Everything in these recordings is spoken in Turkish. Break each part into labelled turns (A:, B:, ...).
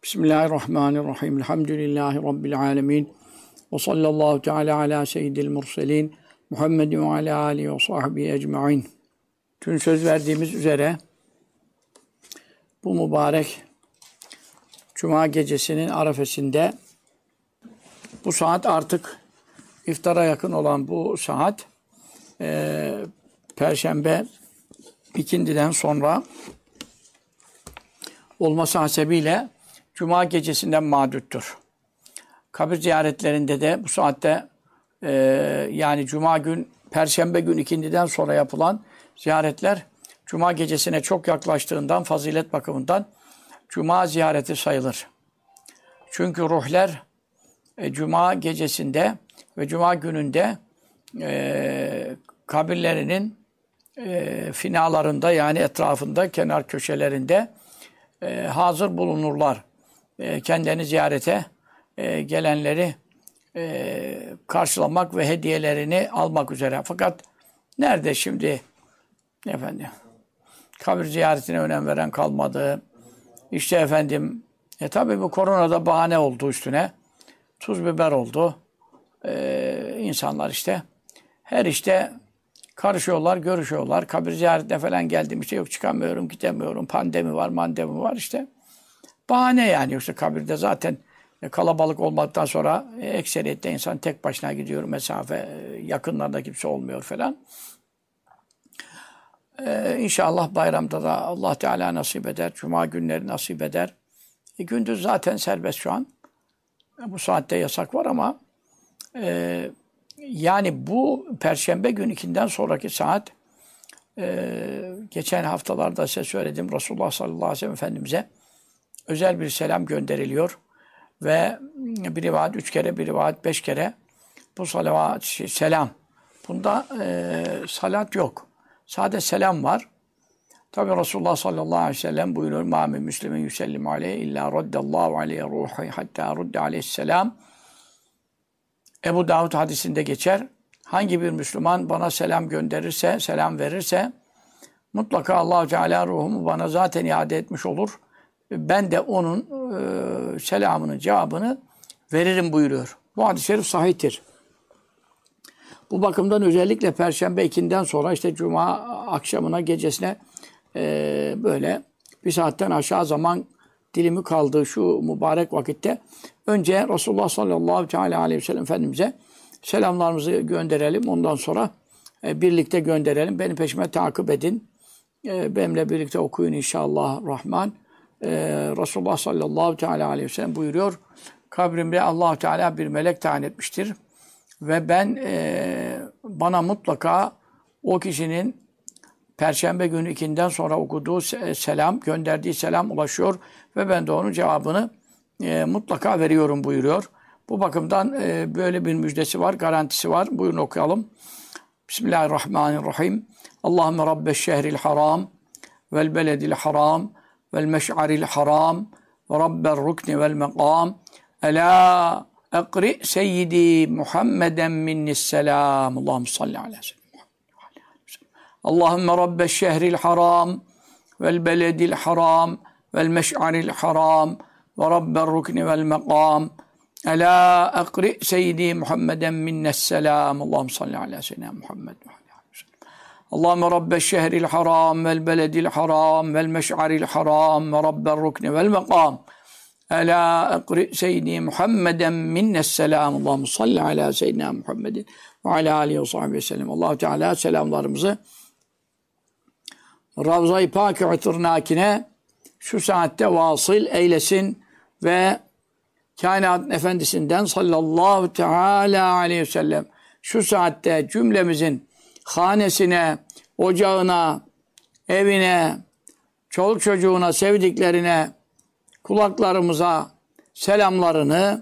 A: Bismillahirrahmanirrahim. Elhamdülillahi Rabbil alemin. Ve sallallahu teala ala seyyidil murselin. Muhammedin ve ala alihi ve sahbihi ecma'in. Dün söz verdiğimiz üzere bu mübarek Cuma gecesinin arefesinde bu saat artık iftara yakın olan bu saat Perşembe ikindiden sonra olması hasebiyle Cuma gecesinden mağduttur. Kabir ziyaretlerinde de bu saatte yani Cuma gün, Perşembe gün ikindiden sonra yapılan ziyaretler Cuma gecesine çok yaklaştığından, fazilet bakımından Cuma ziyareti sayılır. Çünkü ruhlar Cuma gecesinde ve Cuma gününde kabirlerinin finalarında yani etrafında, kenar köşelerinde hazır bulunurlar. Kendilerini ziyarete gelenleri karşılamak ve hediyelerini almak üzere. Fakat nerede şimdi kabir ziyaretine önem veren kalmadı. İşte tabii bu koronada bahane oldu üstüne. Tuz biber oldu. İnsanlar işte her işte karışıyorlar, görüşüyorlar. Kabir ziyaretine falan geldim işte yok çıkamıyorum, gidemiyorum. Pandemi var, mandemi var işte. Bahane yani. Yoksa kabirde zaten kalabalık olmaktan sonra ekseriyette insan tek başına gidiyor. Mesafe, yakınlarda kimse olmuyor falan. İnşallah bayramda da Allah Teala nasip eder. Cuma günleri nasip eder. Gündüz zaten serbest şu an. Bu saatte yasak var ama yani bu Perşembe gününden sonraki saat geçen haftalarda size söyledim. Resulullah sallallahu aleyhi ve sellem Efendimiz'e özel bir selam gönderiliyor. Ve bir rivayet 3 kere, bir rivayet 5 kere bu salavat, selam. Bunda salat yok. Sadece selam var. Tabi Resulullah sallallahu aleyhi ve sellem buyuruyor. مَا مِنْ مُسْلِمٍ يُسَلِّمُ عَلَيْهِ اِلَّا رَدَّ اللّٰهُ عَلَيْهِ رُوحِهِ حَتَّى رُدَّ عَلَيْهِ السَّلَامِ Ebu Davud hadisinde geçer. Hangi bir Müslüman bana selam gönderirse, selam verirse mutlaka Allah-u Teala ruhumu bana zaten iade etmiş olur. Ben de onun selamının cevabını veririm buyuruyor. Bu hadis-i şerif sahihtir. Bu bakımdan özellikle Perşembe ikinden sonra işte Cuma akşamına, gecesine böyle bir saatten aşağı zaman dilimi kaldığı şu mübarek vakitte önce Resulullah sallallahu aleyhi ve sellem Efendimiz'e selamlarımızı gönderelim. Ondan sonra birlikte gönderelim. Beni peşime takip edin. Benimle birlikte okuyun inşallah Rahman. Resulullah sallallahu aleyhi ve sellem buyuruyor. Kabrimde Allah Teala bir melek tayin etmiştir. Ve bana mutlaka o kişinin Perşembe günü ikinden sonra okuduğu selam, gönderdiği selam ulaşıyor ve ben de onun cevabını mutlaka veriyorum buyuruyor. Bu bakımdan böyle bir müjdesi var, garantisi var. Buyurun okuyalım. Bismillahirrahmanirrahim. Allahümme Rabbeşşehril haram vel beledil haram vel meş'aril haram ve rabber rukni vel mekam. Ela ekri seyyidi Muhammeden minnisselam. Allahümme salli ala seyyidina. Allahümme Rabbeşşehril haram vel beledil haram vel meş'aril haram ve rabber rukni vel mekam. Ela ekri seyyidi Muhammeden minnesselam. Allahümme salli ala seyyidina Muhammed. Allahümme Rabbeşşehril haram vel beledil haram vel meş'aril haram ve rabber rukni vel mekam. Ela ekri seyyidi Muhammeden minnesselam. Allahümme salli ala seyyidina Muhammedin ve ala alihi ve sahbihi sellem. Allah-u Teala selamlarımızı Ravza-i Pâk-ı Tırnâkine şu saatte vasıl eylesin ve kainatın efendisinden sallallahu teala aleyhi ve sellem şu saatte cümlemizin hanesine, ocağına, evine, çoluk çocuğuna, sevdiklerine, kulaklarımıza selamlarını,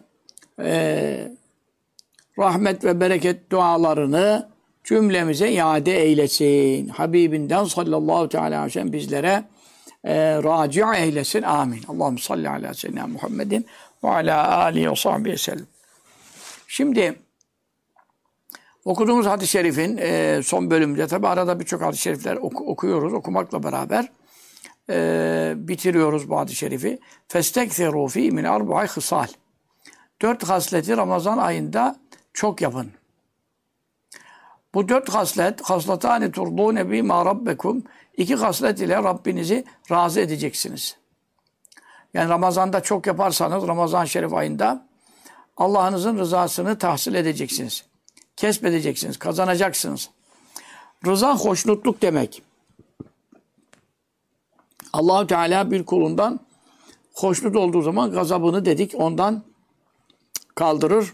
A: rahmet ve bereket dualarını cümlemize iade eylesin. Habibinden sallallahu teala aleyhi ve sellem bizlere raci eylesin. Amin. Allahümme salli ala seyyidina Muhammedin ve ala alihi ve sahbihi sellem. Şimdi okuduğumuz hadis-i şerifin son bölümünde tabi arada birçok hadis-i şerifler okuyoruz okumakla beraber bitiriyoruz bu hadis-i şerifi. فَاسْتَكْثِرُوا ف۪ي مِنْ اَرْبُعَيْ خِصَالٍ 4 hasleti Ramazan ayında çok yapın. Bu 4 haslet, hasletâni turdûne bîmâ rabbekum 2 haslet ile Rabbinizi razı edeceksiniz. Yani Ramazan'da çok yaparsanız, Ramazan-ı Şerif ayında Allah'ınızın rızasını tahsil edeceksiniz. Kesbedeceksiniz, kazanacaksınız. Rıza hoşnutluk demek. Allah-u Teala bir kulundan hoşnut olduğu zaman gazabını dedik ondan kaldırır.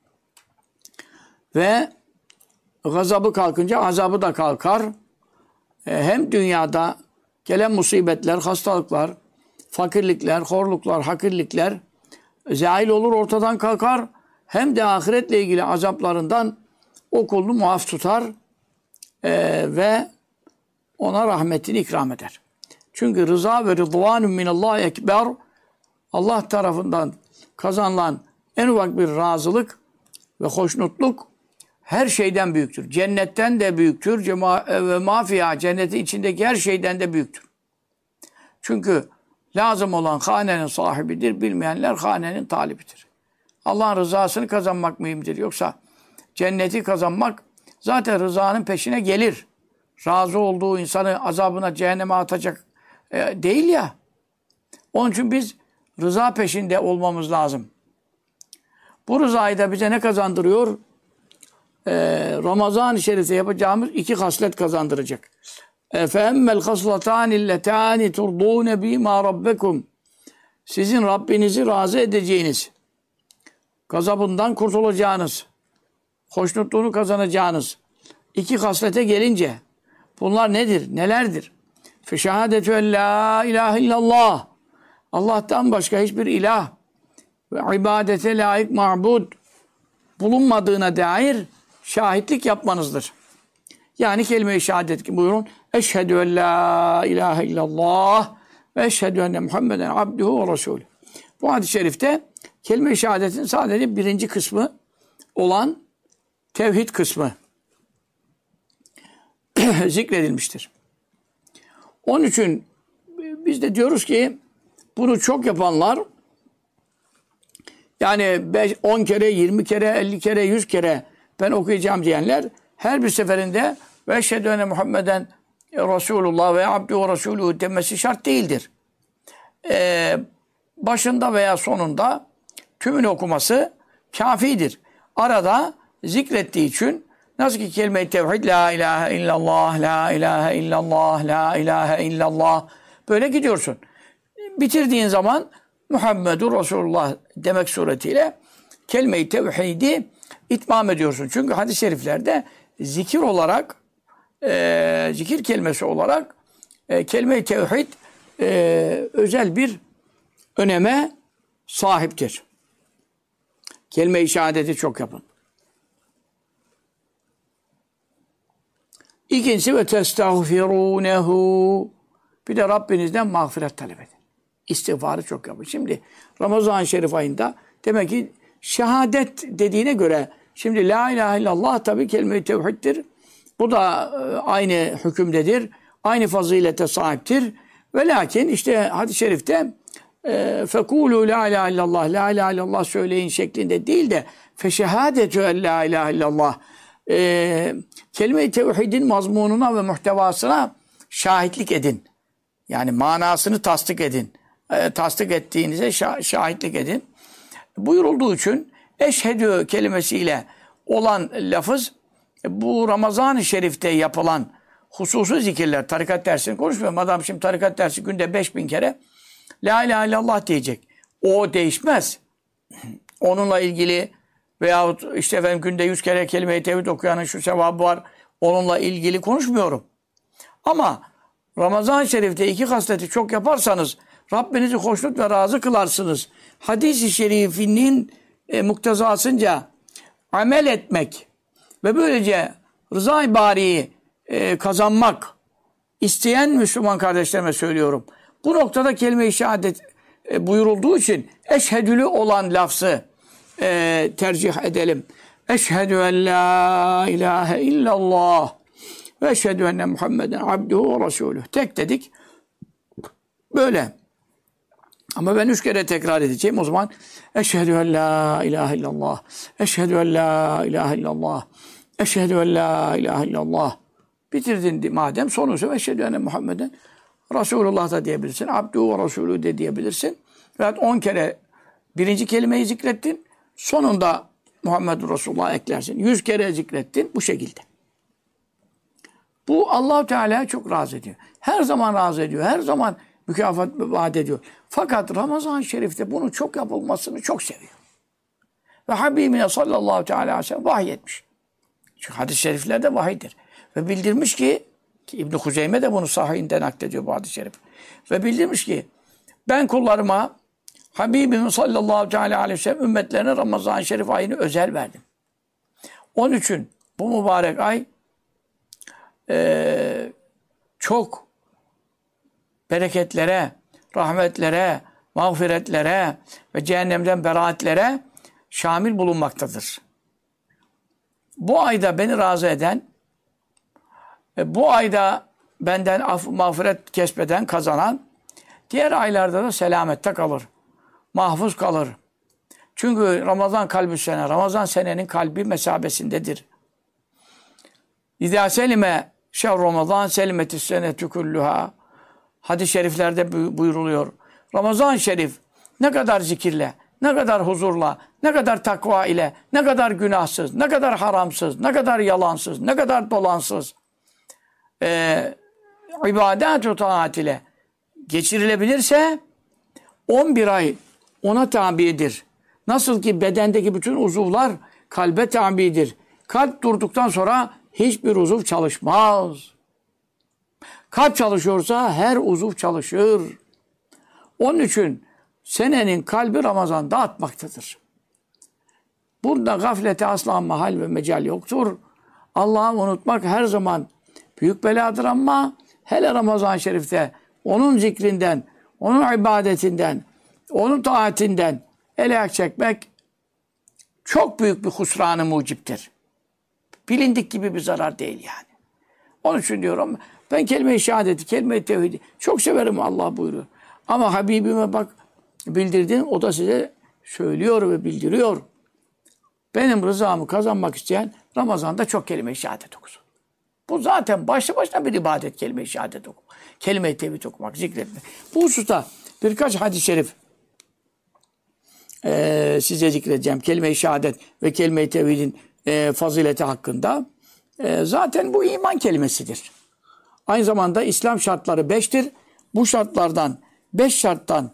A: Ve gazabı kalkınca azabı da kalkar. Hem dünyada gelen musibetler, hastalıklar, fakirlikler, horluklar, hakirlikler zahil olur, ortadan kalkar. Hem de ahiretle ilgili azaplarından o kulunu muaf tutar ve ona rahmetini ikram eder. Çünkü rıza ve rıdvanun minallahi ekber Allah tarafından kazanılan en ufak bir razılık ve hoşnutluk her şeyden büyüktür. Cennetten de büyüktür. Ve mafya cennetin içindeki her şeyden de büyüktür. Çünkü lazım olan hanenin sahibidir. Bilmeyenler hanenin talibidir. Allah'ın rızasını kazanmak mühimdir. Yoksa cenneti kazanmak zaten rızanın peşine gelir. Razı olduğu insanı azabına, cehenneme atacak değil ya. Onun için biz rıza peşinde olmamız lazım. Bu rızayı da bize ne kazandırıyor? Ramazan-ı Şerif'te yapacağımız 2 haslet kazandıracak. فَاَمَّا الْخَصْلَتَانِ اللَّتَانِ تُرْضُونَ بِمَا رَبَّكُمْ Sizin Rabbinizi razı edeceğiniz, gazabından kurtulacağınız, hoşnutluğunu kazanacağınız 2 haslete gelince bunlar nedir? Nelerdir? فَشَهَادَةُ اَنْ لَا اِلَٰهِ اِلَّا اللّٰهِ Allah'tan başka hiçbir ilah ve ibadete layık ma'bud bulunmadığına dair şahitlik yapmanızdır. Yani kelime-i şehadet buyurun. Eşhedü en la ilahe illallah ve eşhedü enne Muhammeden abduhu ve resulü. Bu hadis-i şerifte kelime-i şehadetin sadece birinci kısmı olan tevhid kısmı zikredilmiştir. Onun için biz de diyoruz ki bunu çok yapanlar yani 10 kere, 20 kere, 50 kere, 100 kere ben okuyacağım diyenler her bir seferinde ve eşhedü enne Muhammeden Resulullah ve abdü ve Resulü demesi şart değildir. Başında veya sonunda tümünü okuması kafidir. Arada zikrettiği için nasıl ki kelime-i tevhid la ilahe illallah, la ilahe illallah, la ilahe illallah böyle gidiyorsun. Bitirdiğin zaman Muhammedur Resulullah demek suretiyle kelime-i tevhidi itmam ediyorsun. Çünkü hadis-i şeriflerde zikir olarak, zikir kelimesi olarak kelime-i tevhid özel bir öneme sahiptir. Kelime-i şehadeti çok yapın. İkincisi ve testağfirunehu. Bir de Rabbinizden mağfiret talep edin. İstiğfarı çok yapın. Şimdi Ramazan-ı Şerif ayında demek ki şehadet dediğine göre şimdi la ilahe illallah tabii kelime-i tevhiddir. Bu da aynı hükümdedir. Aynı fazilete sahiptir. Ve lakin işte hadis-i şerifte fekûlû la ilahe illallah, la ilahe illallah söyleyin şeklinde değil de feşehâdetü en la ilahe illallah kelime-i tevhidin mazmununa ve muhtevasına şahitlik edin. Yani manasını tasdik edin. Tasdik ettiğinize şahitlik edin. Buyurulduğu için eşhedü kelimesiyle olan lafız bu Ramazan-ı Şerif'te yapılan hususi zikirler, tarikat dersini konuşmuyorum. Adam şimdi tarikat dersi günde 5000 kere la ilahe illallah diyecek. O değişmez. Onunla ilgili veyahut işte efendim günde 100 kere kelime-i tevhid okuyanın şu sevabı var. Onunla ilgili konuşmuyorum. Ama Ramazan-ı Şerif'te 2 hasleti çok yaparsanız Rabbinizi hoşnut ve razı kılarsınız. Hadis-i şerifinin muktezasınca amel etmek ve böylece rıza-i bariyi kazanmak isteyen Müslüman kardeşlerime söylüyorum. Bu noktada kelime-i şehadet buyurulduğu için eşhedülü olan lafzı tercih edelim. Eşhedü en la ilahe illallah ve eşhedü enne Muhammeden abduhu ve resulüh. Tek dedik. Böyle. Ama ben 3 kere tekrar edeceğim. O zaman eşhedü en la ilahe illallah. Eşhedü en la ilahe illallah. Eşhedü en la ilahe illallah. Bitirdin madem sonu söyle. Eşhedü enne Muhammeden Resulullah da diyebilirsin. Abdü ve Resulü de diyebilirsin. Veyahut 10 kere birinci kelimeyi zikrettin. Sonunda Muhammed Resulullah eklersin. 100 kere zikrettin. Bu şekilde. Bu Allah-u Teala'ya çok razı ediyor. Her zaman razı ediyor. Her zaman mükafat vaat ediyor. Fakat Ramazan-ı Şerif'te bunun çok yapılmasını çok seviyor. Ve Habibine sallallahu aleyhi ve sellem vahyetmiş. Çünkü hadis-i şeriflerde vahiydir. Ve bildirmiş ki İbn-i Huzeyme de bunu sahihinden naklediyor bu hadis-i şerif. Ve bildirmiş ki ben kullarıma Habibim sallallahu aleyhi ve sellem ümmetlerine Ramazan-ı Şerif ayını özel verdim. Onun için bu mübarek ay çok bereketlere, rahmetlere, mağfiretlere ve cehennemden beraatlere şamil bulunmaktadır. Bu ayda beni razı eden, bu ayda benden mağfiret kesbeden, kazanan, diğer aylarda da selamette kalır. Mahfuz kalır. Çünkü Ramazan kalbü sene, Ramazan senenin kalbi mesabesindedir. İzâ selime şehr Ramazan selimetis senetü kulluha. Hadis-i şeriflerde buyruluyor. Ramazan-ı Şerif ne kadar zikirle, ne kadar huzurla, ne kadar takva ile, ne kadar günahsız, ne kadar haramsız, ne kadar yalansız, ne kadar dolansız, ibadet-ü taat ile geçirilebilirse 11 ay ona tabidir. Nasıl ki bedendeki bütün uzuvlar kalbe tabidir. Kalp durduktan sonra hiçbir uzuv çalışmaz. Kalp çalışıyorsa her uzuv çalışır. Onun için senenin kalbi Ramazan'da atmaktadır. Burada gaflete asla mahal ve mecal yoktur. Allah'ı unutmak her zaman büyük beladır ama hele Ramazan-ı Şerif'te onun zikrinden, onun ibadetinden, onun taatinden ele ayak çekmek çok büyük bir husran-ı muciptir. Bilindik gibi bir zarar değil yani. Onun için diyorum ben kelime-i şehadeti, kelime-i tevhidi çok severim Allah buyuruyor. Ama Habibime bak bildirdim o da size söylüyor ve bildiriyor. Benim rızamı kazanmak isteyen Ramazan'da çok kelime-i şehadet okusun. Bu zaten başlı başına bir ibadet kelime-i şehadet okumak. Kelime-i tevhid okumak, zikretmek. Bu hususta birkaç hadis-i şerif size zikredeceğim. Kelime-i şehadet ve kelime-i tevhidin fazileti hakkında. Zaten bu iman kelimesidir. Aynı zamanda İslam şartları 5'tir. Bu şartlardan 5 şarttan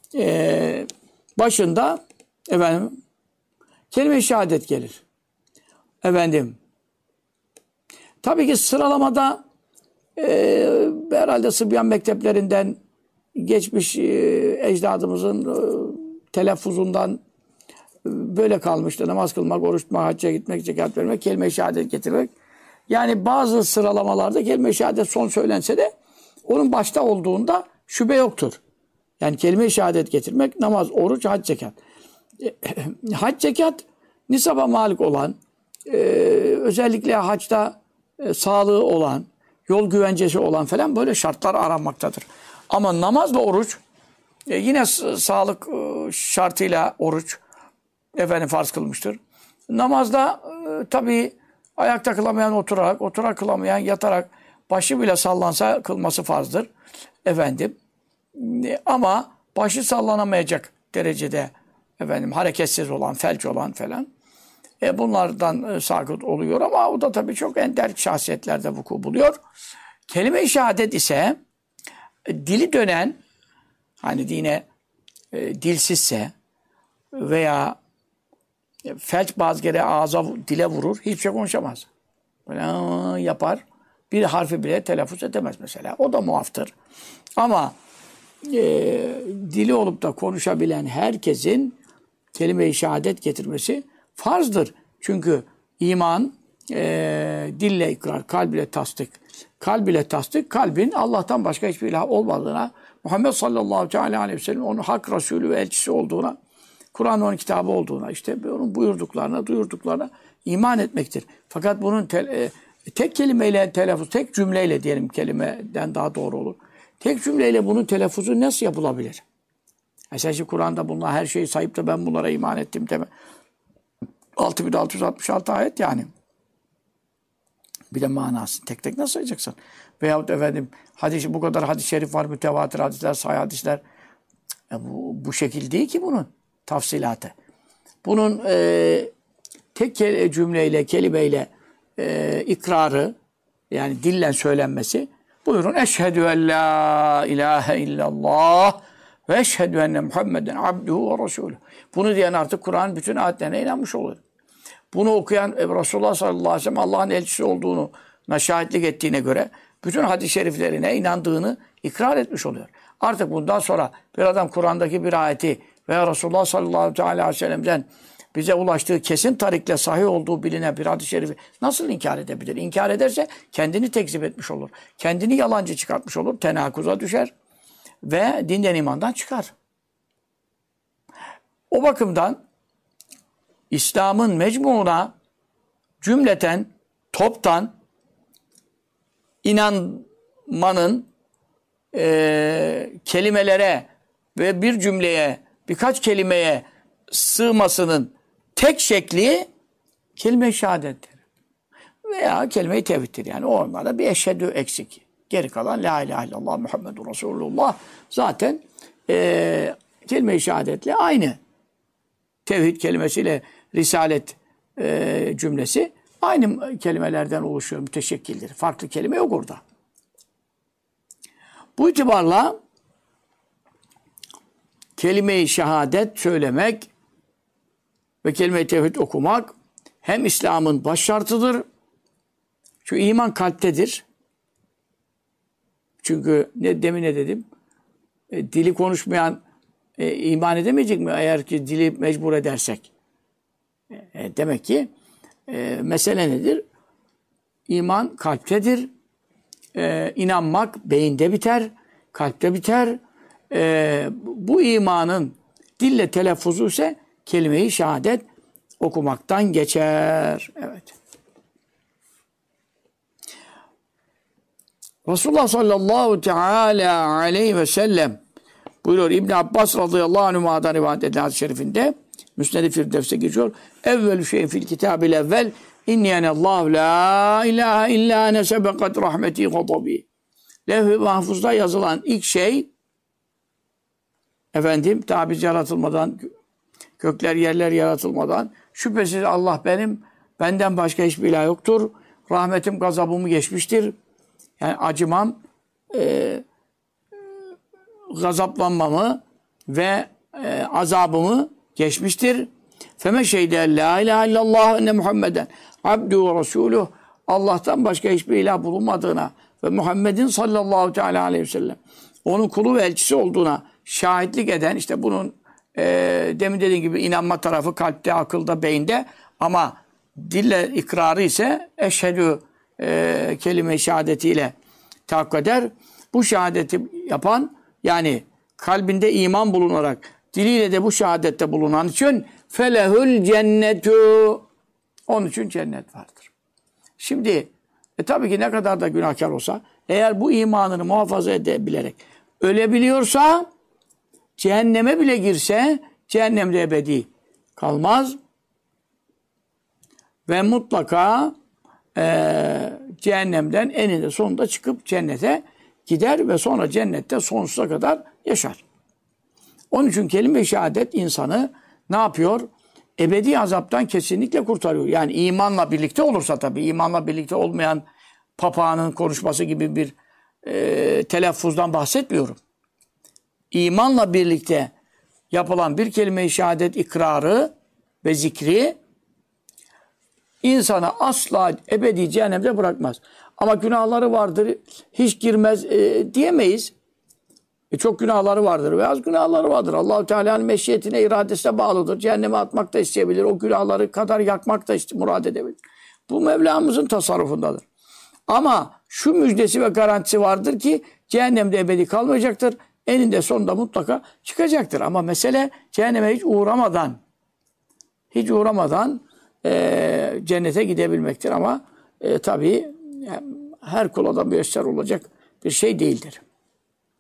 A: başında efendim kelime-i şehadet gelir. Efendim tabii ki sıralamada herhalde Sıbyan mekteplerinden geçmiş ecdadımızın telaffuzundan böyle kalmıştı. Namaz kılmak, oruç tutmak, hacca gitmek, zekat vermek, kelime-i şehadet getirmek. Yani bazı sıralamalarda kelime-i şehadet son söylense de onun başta olduğunda şüphe yoktur. Yani kelime-i şehadet getirmek, namaz, oruç, hac, zekat. Hac, zekat nisaba malik olan, özellikle hacda sağlığı olan, yol güvencesi olan falan böyle şartlar aranmaktadır. Ama namaz ve oruç yine sağlık şartıyla oruç farz kılmıştır. Namazda tabii ayakta kılamayan oturarak, oturarak kılamayan yatarak, başı bile sallansa kılması farzdır. Ama başı sallanamayacak derecede hareketsiz olan, felç olan falan bunlardan sakıt oluyor ama o da tabii çok ender şahsiyetlerde vuku buluyor. Kelime-i şehadet ise dili dönen, hani dine dilsizse veya felç bazı kere ağza, dile vurur, hiçbir şey konuşamaz. Böyle yapar, bir harfi bile telaffuz edemez mesela. O da muaftır. Ama dili olup da konuşabilen herkesin kelime-i şehadet getirmesi farzdır. Çünkü iman dille ikrar, kalb ile tasdik. Kalb ile tasdik, kalbin Allah'tan başka hiçbir ilah olmadığına, Muhammed sallallahu aleyhi ve sellem onun hak Resulü ve elçisi olduğuna, Kur'an'ın onun kitabı olduğuna, işte onun buyurduklarına, duyurduklarına iman etmektir. Fakat bunun tek kelimeyle telaffuz, tek cümleyle diyelim kelimeden daha doğru olur. tek cümleyle bunun telaffuzu nasıl yapılabilir? Mesela Kur'an'da bunlar her şeyi sayıp da ben bunlara iman ettim deme. 6666 ayet yani. Bir de manasını tek tek nasıl sayacaksın? Veyahut efendim hadis, bu kadar hadis-i şerif var, mütevatir hadisler, sahih hadisler. Bu şekil değil ki bunun tafsilatı. Bunun tek cümleyle, kelimeyle ikrarı, yani dillen söylenmesi. Buyurun, eşhedü en la ilahe illallah ve eşhedü enne Muhammeden abduhu ve resulü. Bunu diyen artık Kur'an'ın bütün ayetlerine inanmış olur. Bunu okuyan Resulullah sallallahu aleyhi ve sellem Allah'ın elçisi olduğunu şahitlik ettiğine göre bütün hadis-i şeriflerine inandığını ikrar etmiş oluyor. Artık bundan sonra bir adam Kur'an'daki bir ayeti veya Resulullah sallallahu aleyhi ve sellem'den bize ulaştığı kesin tarikle sahih olduğu bilinen bir hadis-i şerifi nasıl inkar edebilir? İnkar ederse kendini tekzip etmiş olur. Kendini yalancı çıkartmış olur. Tenakuza düşer. Ve dinden imandan çıkar. O bakımdan İslam'ın mecmuuna cümleten, toptan inanmanın kelimelere ve bir cümleye, birkaç kelimeye sığmasının tek şekli kelime-i şehadettir. Veya kelime-i tevhiddir. Yani onlarda bir eşhedü eksik. Geri kalan la ilahe illallah Muhammedun Resulullah zaten kelime-i şehadetle aynı. Tevhid kelimesiyle risalet cümlesi aynı kelimelerden oluşuyor, müteşekkildir. Farklı kelime yok orada. Bu itibarla kelime-i şehadet söylemek ve kelime-i tevhid okumak hem İslam'ın baş şartıdır. Çünkü iman kalptedir. Çünkü demin ne dedim? Dili konuşmayan iman edemeyecek mi? Eğer ki dili mecbur edersek. Demek ki mesele nedir? İman kalptedir. İnanmak beyinde biter, kalpte biter. Bu imanın dille telaffuzu ise kelime-i şehadet okumaktan geçer. Evet. Resulullah sallallahu teala aleyhi ve sellem buyuruyor, İbn Abbas radıyallahu anhuma'dan rivayet edilen hadis-i şerifinde Müsned-i Firdevs'e geçiyor. Evvelü şeyin fil kitabil evvel İnniyennallahu la ilahe illa ene sebekat rahmeti gadabi. Levh-i mahfuzda yazılan ilk şey daha biz yaratılmadan, gökler yerler yaratılmadan şüphesiz Allah benden başka hiçbir ilah yoktur. Rahmetim gazabımı geçmiştir. Yani acımam, gazaplanmamı ve azabımı geçmiştir. Feme şeyde la ilahe illallah enne Muhammeden abdu ve resuluh. Allah'tan başka hiçbir ilah bulunmadığına ve Muhammed'in sallallahu teala aleyhi ve sellem onun kulu ve elçisi olduğuna şahitlik eden, işte bunun demin dediğim gibi inanma tarafı kalpte, akılda, beyinde ama dille ikrarı ise eşhedü kelime-i şehadetiyle tahakkuk eder. Bu şehadeti yapan, yani kalbinde iman bulunarak diliyle de bu şehadette bulunan için felehül cennetu, onun için cennet vardır. Şimdi tabii ki ne kadar da günahkar olsa, eğer bu imanını muhafaza edebilerek ölebiliyorsa, cehenneme bile girse cehennemde ebedi kalmaz ve mutlaka cehennemden eninde sonunda çıkıp cennete gider ve sonra cennette sonsuza kadar yaşar. Onun için kelime-i şehadet insanı ne yapıyor? Ebedi azaptan kesinlikle kurtarıyor. Yani imanla birlikte olursa tabii, imanla birlikte olmayan papağanın konuşması gibi bir telaffuzdan bahsetmiyorum. İmanla birlikte yapılan bir kelime-i şehadet ikrarı ve zikri insanı asla ebedi cehennemde bırakmaz. Ama günahları vardır, hiç girmez diyemeyiz. Çok günahları vardır ve az günahları vardır. Allah-u Teala'nın meşiyetine, iradesine bağlıdır. Cehenneme atmak da isteyebilir. O günahları kadar yakmak da murad edebilir. Bu Mevlamızın tasarrufundadır. Ama şu müjdesi ve garantisi vardır ki cehennemde ebedi kalmayacaktır. Eninde sonunda mutlaka çıkacaktır. Ama mesele cehenneme hiç uğramadan cennete gidebilmektir. Ama tabii yani her kula da müyesser olacak bir şey değildir.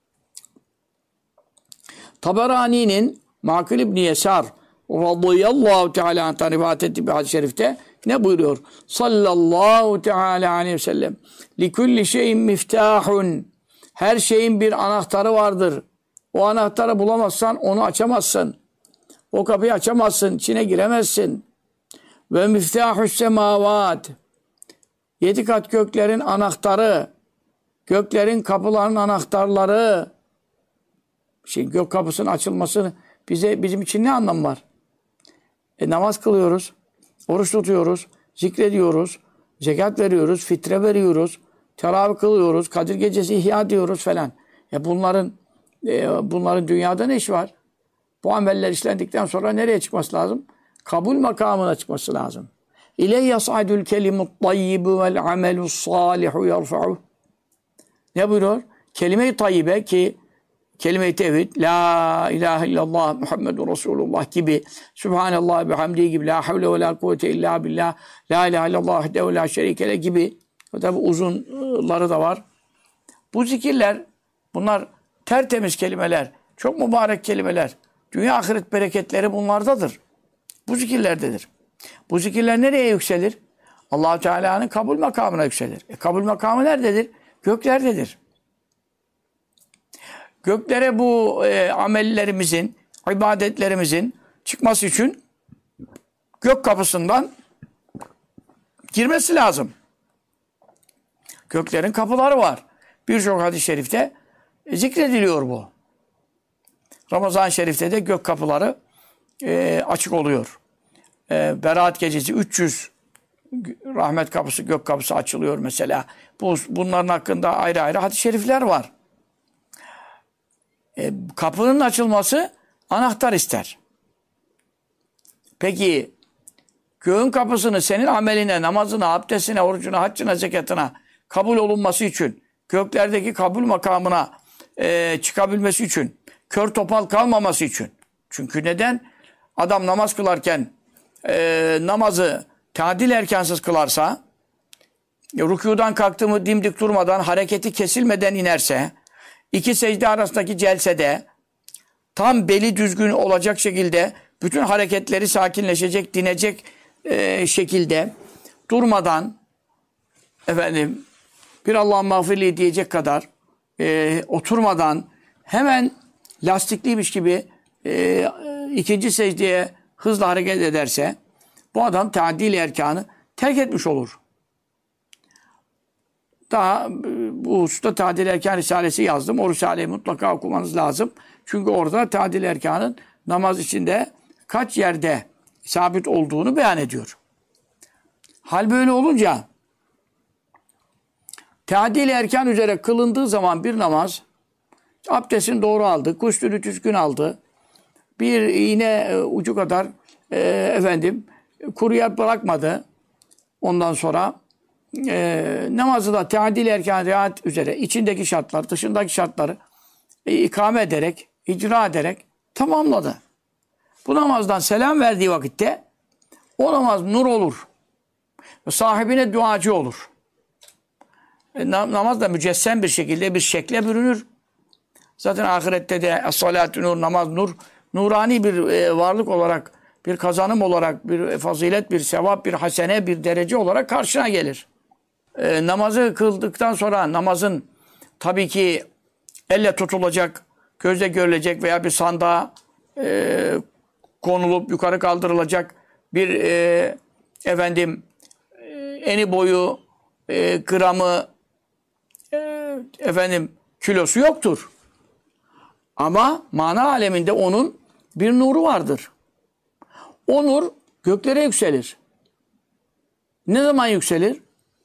A: Taberani'nin Makil İbni Yesar radıyallahu teala anh'tan rivayet ettiği bir hadis-i şerifte ne buyuruyor? Sallallahu teala aleyhi ve sellem likulli şeyin miftahun, her şeyin bir anahtarı vardır. O anahtarı bulamazsan onu açamazsın. O kapıyı açamazsın, içine giremezsin. Ve miftahus semavat, 7 kat göklerin anahtarı, göklerin kapılarının anahtarları. Şimdi gök kapısının açılması bizim için ne anlamı var? Namaz kılıyoruz, oruç tutuyoruz, zikrediyoruz, zekat veriyoruz, fitre veriyoruz, teravih kılıyoruz, Kadir Gecesi ihya diyoruz falan. Bunların dünyada ne işi var? Bu ameller işlendikten sonra nereye çıkması lazım? Kabul makamına çıkması lazım. İleyhi yas'adul kelimut tayyibu vel amelus salihu yarfa'uh. Ne buyuruyor? Kelime-i tayyibe ki kelime-i tevhid, la ilahe illallah Muhammedun Resulullah gibi, Subhanallah bihamdihi gibi, la havle ve la kuvvete illa billah, la ilahe illallah vahdehu la şerikele gibi. Tabi uzunları da var. Bu zikirler, bunlar tertemiz kelimeler, çok mübarek kelimeler. Dünya ahiret bereketleri bunlardadır. Bu zikirlerdedir. Bu zikirler nereye yükselir? Allah-u Teala'nın kabul makamına yükselir. Kabul makamı nerededir? Göklerdedir. Göklere bu amellerimizin, ibadetlerimizin çıkması için gök kapısından girmesi lazım. Göklerin kapıları var. Birçok hadis-i şerifte zikrediliyor bu. Ramazan-ı Şerif'te de gök kapıları açık oluyor. Berat gecesi 300 rahmet kapısı, gök kapısı açılıyor mesela. Bunların hakkında ayrı ayrı hadis-i şerifler var. Kapının açılması anahtar ister. Peki göğün kapısını senin ameline, namazına, abdestine, orucuna, haccına, zekatına kabul olunması için, göklerdeki kabul makamına çıkabilmesi için, kör topal kalmaması için. Çünkü neden? Adam namaz kılarken namazı tadil erkansız kılarsa, rükûdan kalktı mı dimdik durmadan, hareketi kesilmeden inerse, 2 secde arasındaki celsede tam beli düzgün olacak şekilde bütün hareketleri sakinleşecek, dinecek şekilde durmadan bir Allah'ın mağfirliği diyecek kadar oturmadan hemen lastikliymiş gibi 2. secdeye hızla hareket ederse bu adam tadil-i erkanı terk etmiş olur. Daha bu hususta Tadil Erkan Risalesi yazdım. O Risale'yi mutlaka okumanız lazım. Çünkü orada Tadil Erkan'ın namaz içinde kaç yerde sabit olduğunu beyan ediyor. Hal böyle olunca Tadil Erkan üzere kılındığı zaman bir namaz, abdestini doğru aldı, gusülü düzgün aldı, bir iğne ucu kadar kuruya bırakmadı. Ondan sonra namazı da teadil erken riayet üzere içindeki şartlar, dışındaki şartları ikame ederek, icra ederek tamamladı. Bu namazdan selam verdiği vakitte o namaz nur olur. Sahibine duacı olur. Namaz da mücessem bir şekilde bir şekle bürünür. Zaten ahirette de es-salatu nur, namaz nur, nurani bir varlık olarak, bir kazanım olarak, bir fazilet, bir sevap, bir hasene, bir derece olarak karşına gelir. Namazı kıldıktan sonra namazın tabii ki elle tutulacak, gözle görülecek veya bir sandığa konulup yukarı kaldırılacak bir eni boyu, gramı, kilosu yoktur. Ama mana aleminde onun bir nuru vardır. O nur göklere yükselir. Ne zaman yükselir?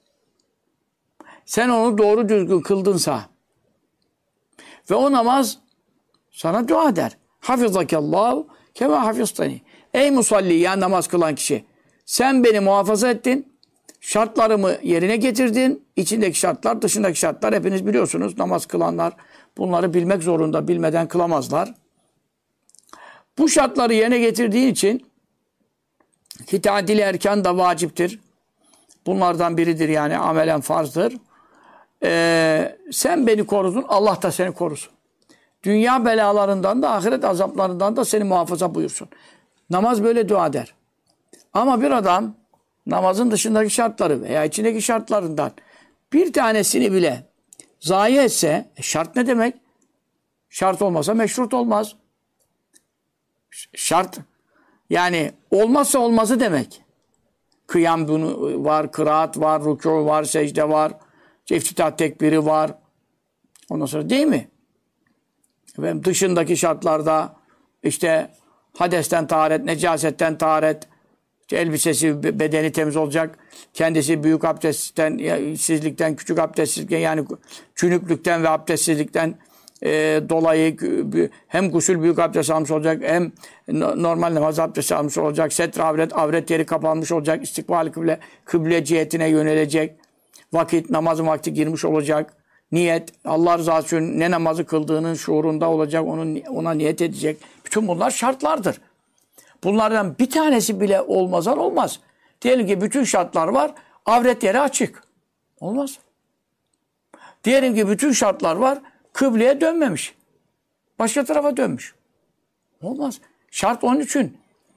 A: Sen onu doğru düzgün kıldınsa ve o namaz sana dua eder. Hafizakallahu kema hafiztani. Ey musalli, ya namaz kılan kişi, sen beni muhafaza ettin, şartlarımı yerine getirdin. İçindeki şartlar, dışındaki şartlar hepiniz biliyorsunuz. Namaz kılanlar bunları bilmek zorunda, bilmeden kılamazlar. Bu şartları yerine getirdiğin için ki tadil-i erkan da vaciptir. Bunlardan biridir, yani amelen farzdır. Sen beni korudun, Allah da seni korusun. dünya belalarından da ahiret azaplarından da seni muhafaza buyursun. Namaz böyle dua eder. Ama bir adam namazın dışındaki şartları veya içindeki şartlarından bir tanesini bile zayi etse, şart ne demek? Şart olmasa meşrut olmaz. Şart, yani olmazsa olmazı demek. Kıyam bunu var, kıraat var, rükû var, secde var, iftitah tekbiri var. Ondan sonra değil mi? Ve dışındaki şartlarda işte hadesten taharet, necasetten taharet, işte elbisesi, bedeni temiz olacak. Kendisi büyük abdestten, sizlikten, küçük abdestsizlikten, yani cünüplükten ve abdestsizlikten dolayı hem gusül büyük abdest almış olacak, hem normal namaz abdesti almış olacak, setre avret yeri kapanmış olacak, istikbal kıble cihetine yönelecek, namazın vakti girmiş olacak, niyet, Allah rızası için ne namazı kıldığının şuurunda olacak, ona niyet edecek. Bütün bunlar şartlardır. Bunlardan bir tanesi bile olmazan olmaz. Diyelim ki bütün şartlar var, avret yeri açık. Olmaz. Diyelim ki bütün şartlar var, kıbleye dönmemiş. Başka tarafa dönmüş. Olmaz. Şart onun için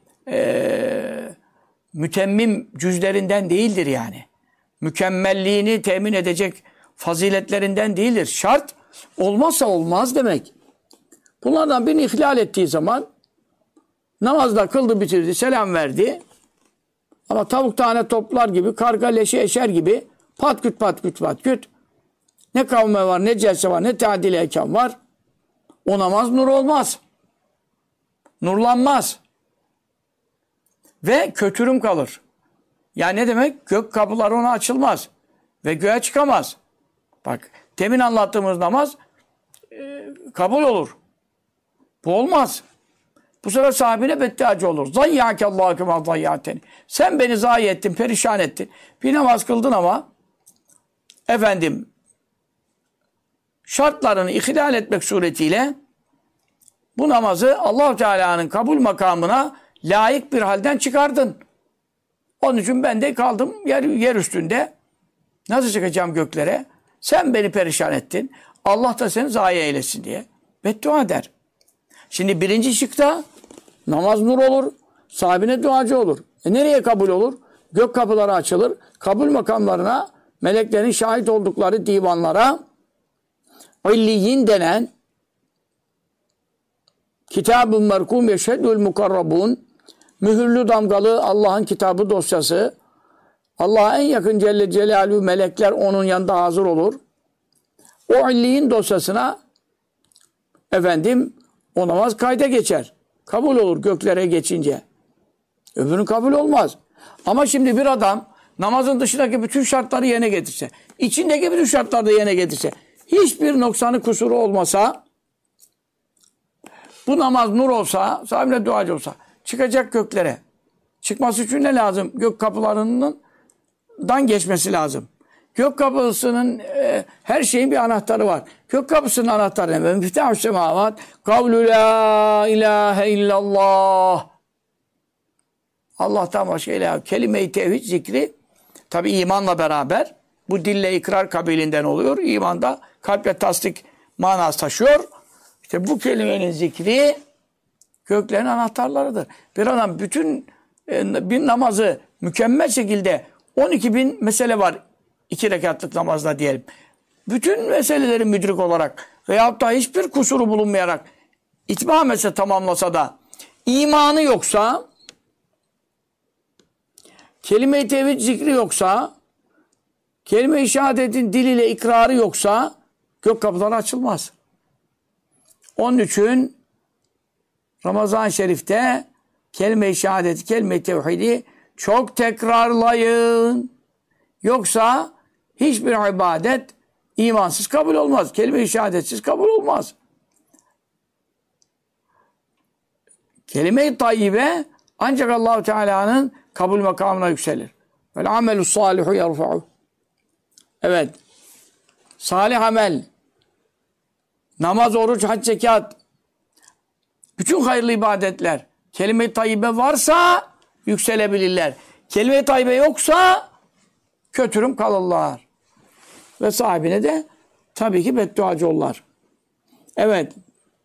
A: mütemmim cüzlerinden değildir yani. Mükemmelliğini temin edecek faziletlerinden değildir. Şart olmazsa olmaz demek. Bunlardan birini ihlal ettiği zaman namazda kıldı, bitirdi, selam verdi. Ama tavuk tane toplar gibi, karga leşi eşer gibi pat küt pat küt pat küt. Ne kavme var, ne celse var, ne teadil ehkam var. O namaz nur olmaz. Nurlanmaz. Ve kötürüm kalır. Yani ne demek? Gök kapıları ona açılmaz. Ve göğe çıkamaz. Bak, demin anlattığımız namaz kabul olur. Bu olmaz. Bu sefer sahibine bedduacı olur. Zayyâkallâhu kemâ zayyâteni. Sen beni zayi ettin, perişan ettin. Bir namaz kıldın ama şartlarını ihlal etmek suretiyle bu namazı Allah-u Teala'nın kabul makamına layık bir halden çıkardın. Onun için ben de kaldım yer üstünde. Nasıl çıkacağım göklere? Sen beni perişan ettin. Allah da seni zayi eylesin diye beddua der. Şimdi birinci şıkta namaz nur olur, sahibine duacı olur. Nereye kabul olur? Gök kapıları açılır. Kabul makamlarına, meleklerin şahit oldukları divanlara İlliyin denen Kitab-ı merkum yeşhedül mukarrabun, mühürlü damgalı Allah'ın kitabı dosyası, Allah'a en yakın Celle Celaluhu melekler onun yanında hazır olur. O illiyin dosyasına o namaz kayda geçer. Kabul olur göklere geçince. Öbürünün kabul olmaz. Ama şimdi bir adam namazın dışındaki bütün şartları yerine getirse, içindeki bütün şartları da yerine getirse, hiçbir noksanı kusuru olmasa, bu namaz nur olsa, sahibine duacı olsa, çıkacak göklere. Çıkması için ne lazım? Gök kapılarından geçmesi lazım. Gök kapısının her şeyin bir anahtarı var. Gök kapısının anahtarı ne? Ve miftahü semavat kavlu la ilahe illallah. Allah'tan başka ilah. Kelime-i tevhid zikri tabi imanla beraber bu dille ikrar kabilinden oluyor. İmanda kalple tasdik manası taşıyor. İşte bu kelimenin zikri göklerin anahtarlarıdır. Bir adam bütün bir namazı mükemmel şekilde 12.000 mesele var 2 rekatlık namazda diyelim. Bütün meseleleri müdrik olarak veyahut da hiçbir kusuru bulunmayarak itmamese tamamlasa da imanı yoksa, kelime-i tevhid zikri yoksa, kelime-i şehadetin diliyle ikrarı yoksa gök kapıları açılmaz. Onun için Ramazan-ı Şerif'te kelime-i şehadeti, kelime-i tevhidi çok tekrarlayın. Yoksa hiçbir ibadet imansız kabul olmaz. Kelime-i şehadetsiz kabul olmaz. Kelime-i tayyibe ancak Allah-u Teala'nın kabul makamına yükselir. Vel amelus salihu yerfa'u. Evet. Salih amel, namaz, oruç, hac, zekat, bütün hayırlı ibadetler kelime-i tayyibe varsa yükselebilirler. Kelime-i tayyibe yoksa kötürüm kalırlar. Ve sahibine de tabii ki bedduacı olurlar. Evet.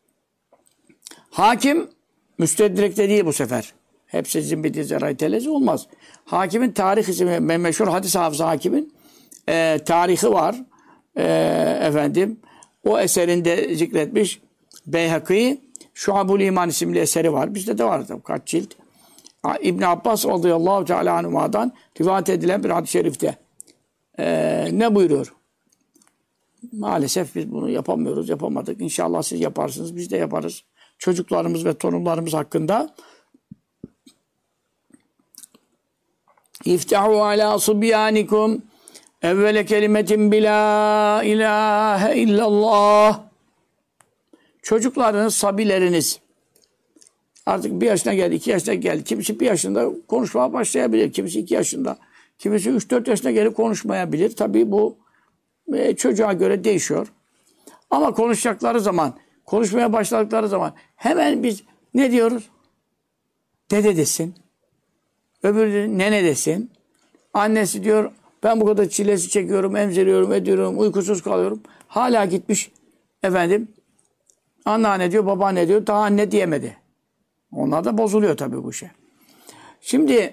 A: Hakim, müstedrekte değil bu sefer. Hep sizin bildiğiniz raytelezi olmaz. Hakimin tarih ismi, meşhur hadis hafızı hakimin tarihi var. Efendim, o eserinde zikretmiş. Beyhaki, Şuab-ül İman isimli eseri var. Bizde de var kaç cilt. İbn Abbas radıyallahu teala anhuma'dan rivayet edilen bir hadis-i şerifte. Ne buyuruyor? Maalesef biz bunu yapamıyoruz, yapamadık. İnşallah siz yaparsınız, biz de yaparız. Çocuklarımız ve torunlarımız hakkında. İftahu ala subyanikum evvele kelimetin bila ilahe illallah. Çocuklarınız, sabileriniz artık 1 yaşına geldi, 2 yaşına geldi. Kimisi 1 yaşında konuşmaya başlayabilir. Kimisi 2 yaşında. Kimisi 3-4 yaşına gelip konuşmayabilir. Tabii bu çocuğa göre değişiyor. Ama konuşacakları zaman, konuşmaya başladıkları zaman hemen biz ne diyoruz? Dede desin. Öbürü nene desin. Annesi diyor ben bu kadar çilesi çekiyorum, emziriyorum, ediyorum, uykusuz kalıyorum. Hala gitmiş efendim anneanne diyor, babaanne diyor, daha anne diyemedi. Onlar da bozuluyor tabii bu şey. Şimdi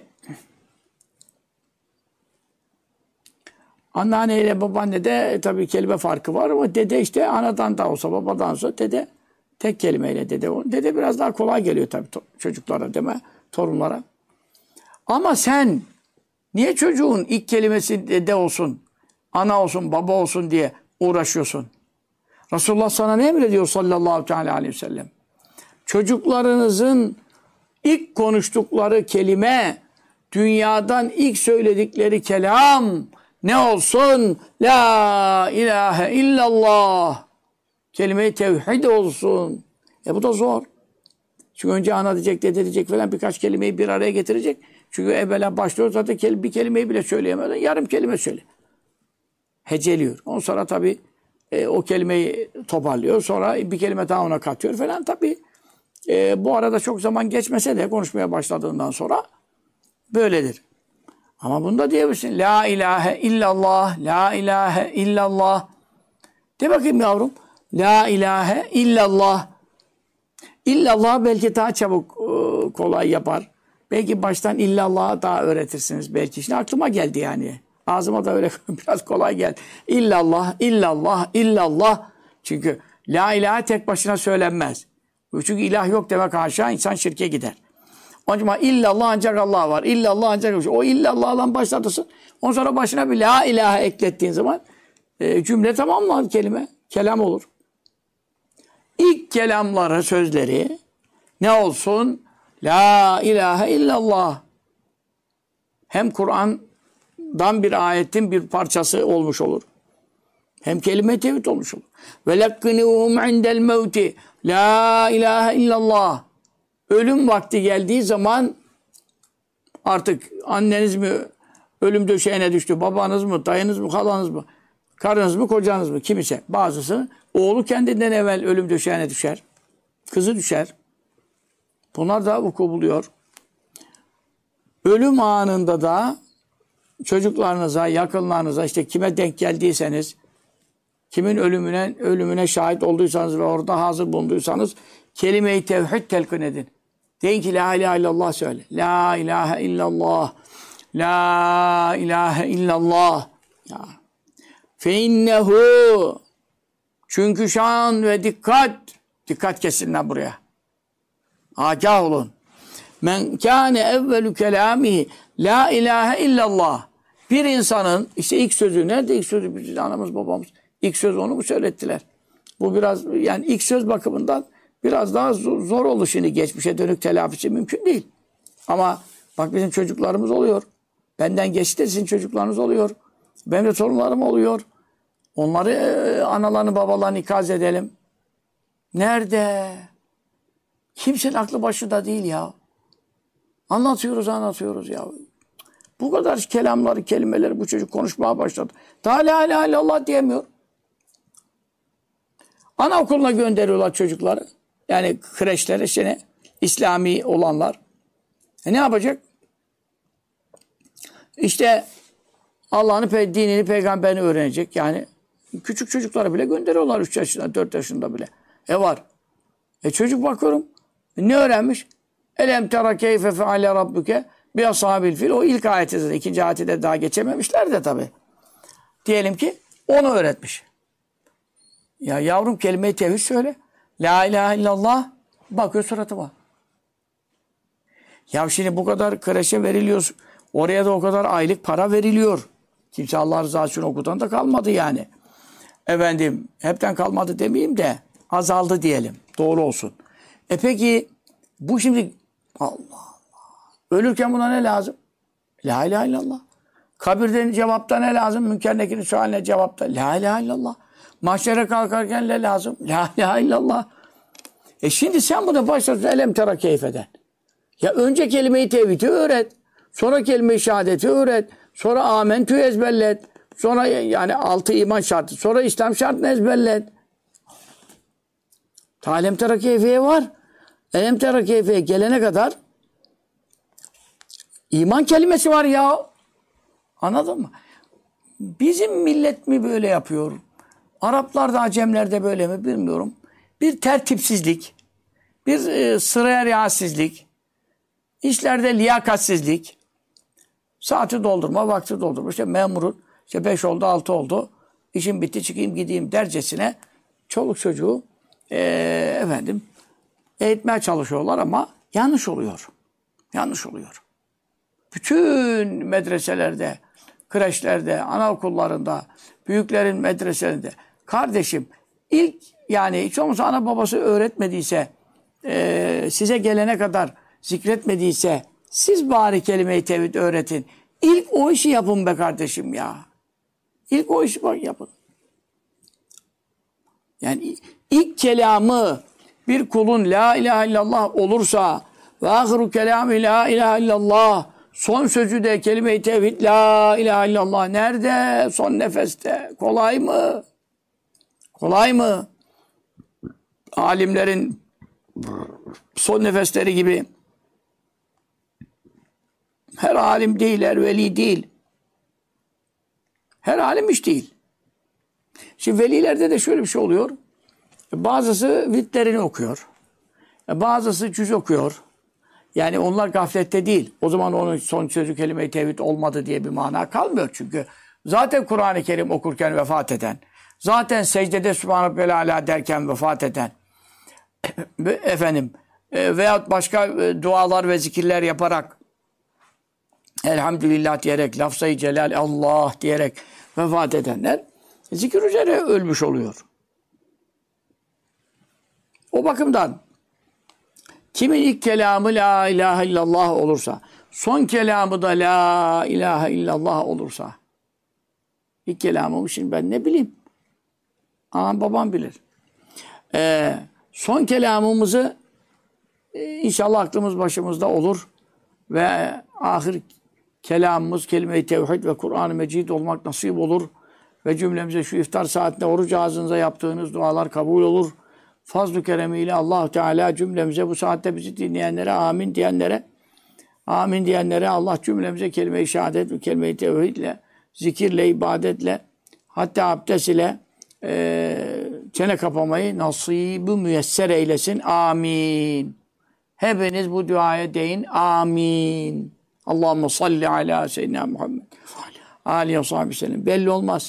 A: anneanne ile babaanne de tabii kelime farkı var ama dede işte anadan da olsa babadan olsa dede tek kelimeyle dede. Dede biraz daha kolay geliyor tabii çocuklara deme, torunlara. Ama sen niye çocuğun ilk kelimesi dede olsun, ana olsun, baba olsun diye uğraşıyorsun? Resulullah sana ne emrediyor sallallahu aleyhi ve sellem? Çocuklarınızın ilk konuştukları kelime, dünyadan ilk söyledikleri kelam ne olsun? La ilahe illallah. Kelime-i tevhid olsun. Bu da zor. Çünkü önce ana diyecek, dede diyecek falan birkaç kelimeyi bir araya getirecek. Çünkü evvela başlıyor zaten bir kelimeyi bile söyleyemeden yarım kelime söyle. Heceliyor. Ondan sonra tabii o kelimeyi toparlıyor. Sonra bir kelime daha ona katıyor falan. Tabii bu arada çok zaman geçmese de konuşmaya başladığından sonra böyledir. Ama bunda diyebilirsin. La ilahe illallah, la ilahe illallah. De bakayım yavrum. La ilahe illallah. İllallah belki daha çabuk kolay yapar. Belki baştan illallah'ı daha öğretirsiniz belki. Şimdi aklıma geldi yani. Ağzıma da öyle biraz kolay geldi. İllallah, illallah, illallah. Çünkü la ilahe tek başına söylenmez. Çünkü ilah yok demek haşa insan şirke gider. Onun için illallah ancak Allah var. İllallah ancak o illallah'la başlatırsın. Ondan sonra başına bir la ilahe eklettiğin zaman cümle tamamlanır kelime. Kelam olur. İlk kelamları, sözleri ne olsun? La ilahe illallah. Hem Kur'an'dan bir ayetin bir parçası olmuş olur. Hem kelime-i tevhid olmuş olur. Ve lekkinuhum indel mevti. La ilahe illallah. Ölüm vakti geldiği zaman artık anneniz mi ölüm döşeğine düştü, babanız mı, dayınız mı, halanız mı, karınız mı, kocanız mı, kim ise bazısı oğlu kendinden evvel ölüm döşeğine düşer. Kızı düşer. Bunlar da vuku buluyor. Ölüm anında da çocuklarınıza, yakınlarınıza işte kime denk geldiyseniz, kimin ölümüne şahit olduysanız ve orada hazır bulunduysanız kelime-i tevhid telkin edin. Deyin ki la ilahe illallah söyle. La ilahe illallah. La ilahe illallah. Ya. Fe innehu. Çünkü şan ve dikkat kesinler buraya. Agah olun. Men kâne evvelü kelâmihi la ilahe illallah. Bir insanın işte ilk sözü nerede ilk sözü bizim anamız babamız ilk söz onu mu söylettiler? Bu biraz yani ilk söz bakımından biraz daha zor olur şimdi geçmişe dönük telafisi mümkün değil. Ama bak bizim çocuklarımız oluyor. Benden geçti de sizin çocuklarınız oluyor. Benim de torunlarım oluyor. Onları analarını babalarını ikaz edelim. Nerede? Kimsenin aklı başında değil ya. Anlatıyoruz ya. Bu kadar kelamları, kelimeleri bu çocuk konuşmaya başladı. Daha la ilahe illallah diyemiyor. Anaokuluna gönderiyorlar çocukları. Yani kreşlere işte İslami olanlar. Ne yapacak? İşte Allah'ın dinini, peygamberini öğrenecek. Yani küçük çocuklara bile gönderiyorlar 3 yaşında, 4 yaşında bile. Var. Çocuk bakıyorum Ne öğrenmiş? Elem tera keyfe feale rabbuke bi ashabil fil. O ilk ayeti zaten. İkinci ayeti de daha geçememişler de tabii. Diyelim ki onu öğretmiş. Ya yavrum kelime-i tevhid söyle. La ilahe illallah. Bakıyor suratıma. Ya şimdi bu kadar kreşe veriliyor. Oraya da o kadar aylık para veriliyor. Kimse Allah rızası için okudan da kalmadı yani. Efendim hepten kalmadı demeyeyim de azaldı diyelim. Doğru olsun. Peki bu şimdi Allah Allah. Ölürken buna ne lazım? La ilahe illallah. Kabirden cevapta ne lazım? Münker Nekir'in sualine cevapta. La ilahe illallah. Mahşere kalkarken ne lazım? La ilahe illallah. Şimdi sen bunu başlasın elem tera keyfeden. Ya önce kelime-i tevhidi öğret. Sonra kelime-i şehadeti öğret. Sonra amentü ezberlet. Sonra yani 6 iman şartı. Sonra İslam şartını ezberlet. Ta elem tera keyfeye var. Elem tera keyfeye gelene kadar iman kelimesi var ya. Anladın mı? Bizim millet mi böyle yapıyor? Araplar da Acemler de böyle mi bilmiyorum. Bir tertipsizlik, bir sıraya riayetsizlik, işlerde liyakatsizlik, saati doldurma, vakti doldurma. İşte memurun, işte 5 oldu, 6 oldu, işim bitti, çıkayım gideyim dercesine çoluk çocuğu eğitmeye çalışıyorlar ama yanlış oluyor. Yanlış oluyor. Bütün medreselerde, kreşlerde, anaokullarında, büyüklerin medreselerinde kardeşim ilk yani hiç olmazsa ana babası öğretmediyse size gelene kadar zikretmediyse siz bari kelime-i tevhid öğretin. İlk o işi yapın be kardeşim ya. İlk o işi bak yapın. Yani ilk kelamı bir kulun la ilahe illallah olursa ve ahiru kelami la ilahe illallah son sözü de kelime-i tevhid la ilahe illallah nerede? Son nefeste. Kolay mı? Kolay mı? Alimlerin son nefesleri gibi her alim değil, her veli değil. Her alim iş değil. Şimdi velilerde de şöyle bir şey oluyor. Bazısı vitlerini okuyor. Bazısı cüz okuyor. Yani onlar gaflette değil. O zaman onun son sözü kelime-i tevhid olmadı diye bir mana kalmıyor. Çünkü zaten Kur'an-ı Kerim okurken vefat eden, zaten secdede Sübhane ve Ala derken vefat eden, veyahut başka dualar ve zikirler yaparak, elhamdülillah diyerek, lafzayı celal Allah diyerek vefat edenler, zikir üzere ölmüş oluyor. O bakımdan kimin ilk kelamı la ilahe illallah olursa, son kelamı da la ilahe illallah olursa, ilk kelamımı şimdi ben ne bileyim, anam babam bilir. Son kelamımızı inşallah aklımız başımızda olur ve ahir kelamımız kelime-i tevhid ve Kur'an-ı Mecid olmak nasip olur ve cümlemize şu iftar saatinde oruç ağzınıza yaptığınız dualar kabul olur. Fazl-ı keremiyle Allah Teala cümlemize bu saatte bizi dinleyenlere amin diyenlere Allah cümlemize kelime-i şehadet ve kelime-i tevhidle, zikirle, ibadetle, hatta abdest ile çene kapamayı nasib-i müyesser eylesin. Amin. Hepiniz bu duaya deyin. Amin. Allahumme salli ala seyyidina Muhammed. Aleyhi ve sahibi sellem. Belli olmaz.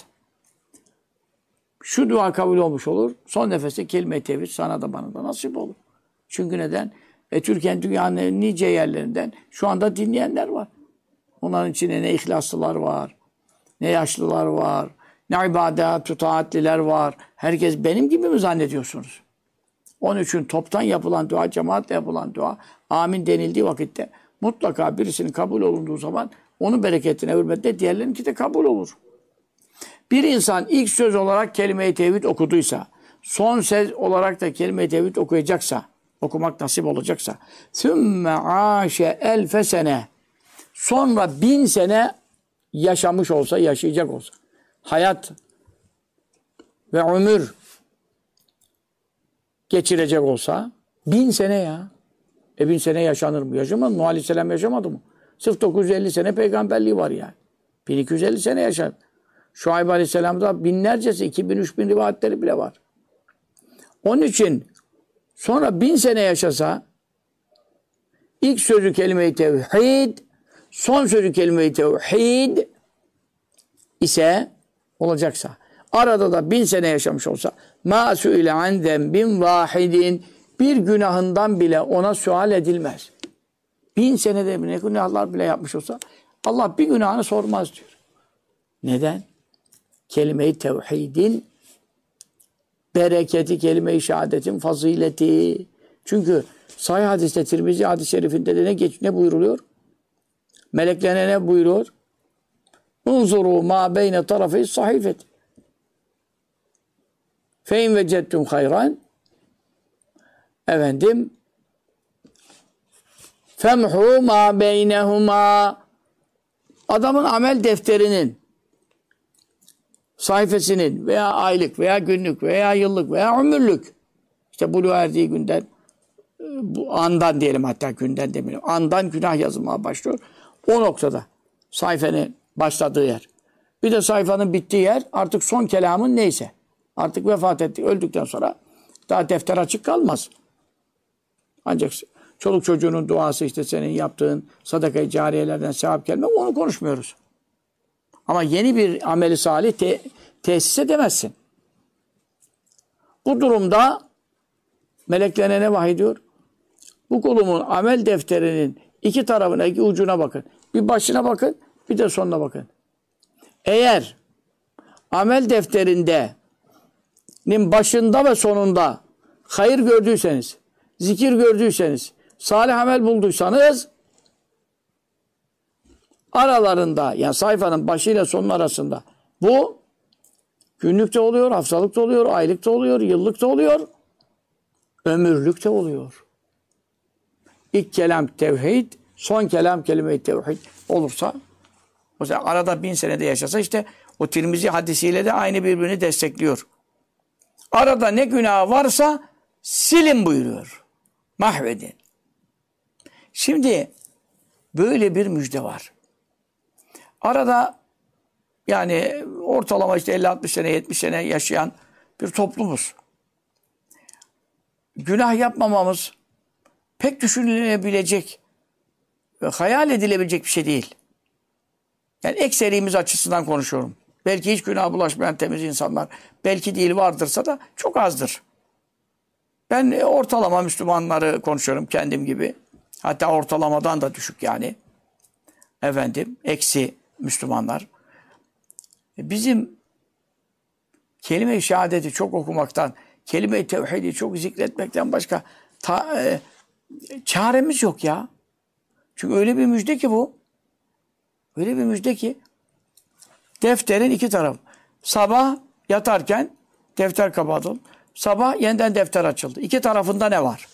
A: Şu dua kabul olmuş olur. Son nefeste kelime-i tevhid sana da bana da nasip olur. Çünkü neden? Türkiye'nin dünyanın nice yerlerinden şu anda dinleyenler var. Onların içinde ne ihlaslılar var, ne yaşlılar var, ne ibadet, taatliler var. Herkes benim gibi mi zannediyorsunuz? Onun için toptan yapılan dua, cemaatle yapılan dua, amin denildiği vakitte mutlaka birisinin kabul olunduğu zaman onun bereketine, hürmetine diğerlerinki de kabul olur. Bir insan ilk söz olarak kelime-i tevhid okuduysa, son söz olarak da kelime-i tevhid okuyacaksa, okumak nasip olacaksa, ثُمَّ عَاشَ أَلْفَ sene, sonra 1000 sene yaşamış olsa, yaşayacak olsa, hayat ve ömür geçirecek olsa, 1000 sene ya. 1000 sene yaşanır mı? Yaşamadı mı? Nuh Aleyhisselam yaşamadı mı? Sırf 950 sene peygamberliği var yani. 1250 sene yaşar. Şuayb Aleyhisselam'da binlercesi, 2000-3000 rivayetleri bile var. Onun için sonra 1000 sene yaşasa, İlk sözü kelime-i tevhid, son sözü kelime-i tevhid ise olacaksa, arada da 1000 sene yaşamış olsa, ma su'ile an zembin vahidin, bir günahından bile ona sual edilmez. 1000 senede ne günahlar bile yapmış olsa Allah bir günahını sormaz diyor. Neden? Kelime-i tevhidin bereketi, kelime-i şehadetin fazileti. Çünkü sahih hadiste, Tirmizi hadis-i şerifinde de ne buyruluyor? Meleklerine ne buyuruyor? Unzuru ma beyne tarafı sahifet. Fe in vecettum hayran, efendim, femhu ma beynehuma, adamın amel defterinin sayfasının veya aylık veya günlük veya yıllık veya ömürlük, işte buluğa erdiği günden, bu andan diyelim, hatta günden demeyelim, andan günah yazılmaya başlıyor. O noktada sayfanın başladığı yer. Bir de sayfanın bittiği yer artık son kelamın neyse. Artık vefat ettik, öldükten sonra daha defter açık kalmaz. Ancak çoluk çocuğunun duası, işte senin yaptığın sadaka-i cariyelerden sevap gelme, onu konuşmuyoruz. Ama yeni bir ameli salih tesis edemezsin. Bu durumda meleklerine ne vahyediyor? Bu kulumun amel defterinin iki tarafına, iki ucuna bakın. Bir başına bakın, bir de sonuna bakın. Eğer amel defterinin başında ve sonunda hayır gördüyseniz, zikir gördüyseniz, salih amel bulduysanız, aralarında, yani sayfanın başıyla sonun arasında, bu günlükte oluyor, haftalıkta oluyor, aylıkta oluyor, yıllıkta oluyor, ömürlükte oluyor. İlk kelam tevhid, son kelam kelime-i tevhid olursa, o zaman arada 1000 senede yaşasa, işte o Tirmizi hadisiyle de aynı birbirini destekliyor. Arada ne günah varsa silin buyuruyor. Mahvedin. Şimdi böyle bir müjde var. Arada yani ortalama işte 50-60 sene, 70 sene yaşayan bir toplumuz. Günah yapmamamız pek düşünülebilecek ve hayal edilebilecek bir şey değil. Yani ekserimiz açısından konuşuyorum. Belki hiç günah bulaşmayan temiz insanlar, belki değil, vardırsa da çok azdır. Ben ortalama Müslümanları konuşuyorum kendim gibi. Hatta ortalamadan da düşük yani. Efendim, eksi Müslümanlar. Bizim kelime-i şehadeti çok okumaktan, kelime-i tevhidi çok zikretmekten başka çaremiz yok ya. Çünkü öyle bir müjde ki bu. Öyle bir müjde ki defterin iki tarafı. Sabah yatarken defter kapatıldı. Sabah yeniden defter açıldı. İki tarafında ne var?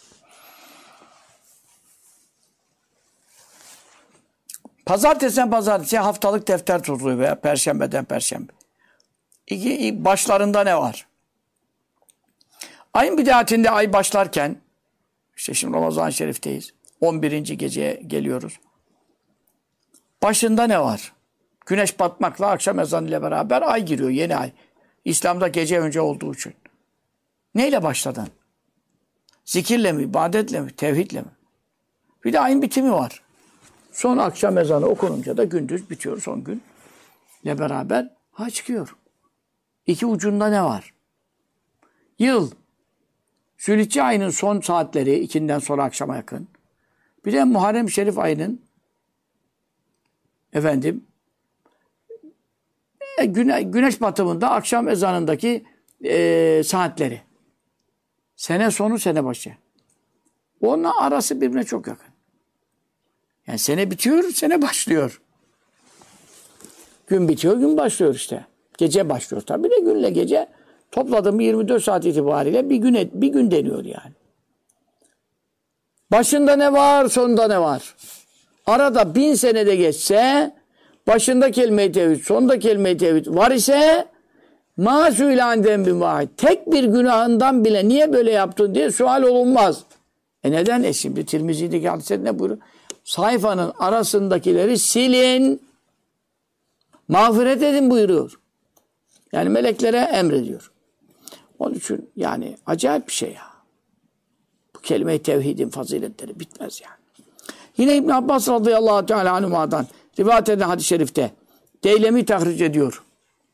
A: Pazartesiden pazartesiye haftalık defter tutuluyor veya perşembeden perşembe. Başlarında ne var? Ayın bidatinde ay başlarken, işte şimdi Ramazan-ı Şerif'teyiz. 11. geceye geliyoruz. Başında ne var? Güneş batmakla akşam ezanı ile beraber ay giriyor, yeni ay. İslam'da gece önce olduğu için. Neyle başladın? Zikirle mi, ibadetle mi, tevhidle mi? Bir de ayın bitimi var. Son akşam ezanı okununca da gündüz bitiyor, son gün ile beraber ay çıkıyor. İki ucunda ne var? Yıl. Zülhicce ayının son saatleri, ikinden sonra akşama yakın. Bir de Muharrem Şerif ayının güneş batımında akşam ezanındaki saatleri. Sene sonu, sene başı. Onunla arası birbirine çok yakın. Yani sene bitiyor, sene başlıyor. Gün bitiyor, gün başlıyor işte. Gece başlıyor. Tabii de günle gece topladığım 24 saat itibariyle bir gün deniyor yani. Başında ne var, sonunda ne var? Arada 1000 senede geçse, başında kelime-i tevhid, sonunda kelime-i tevhid var ise, mâsû an zembin vâhid, tek bir günahından bile niye böyle yaptın diye sual olunmaz. Neden? Şimdi Tirmizi'deki hadisede ne buyuruyor? Sayfanın arasındakileri silin, mağfiret edin buyuruyor. Yani meleklere emrediyor. Onun için yani acayip bir şey ya. Bu kelime-i tevhidin faziletleri bitmez yani. Yine İbn Abbas radıyallahu teala anhuma'dan rivayet edilen hadis-i şerifte Deylemi tahric ediyor.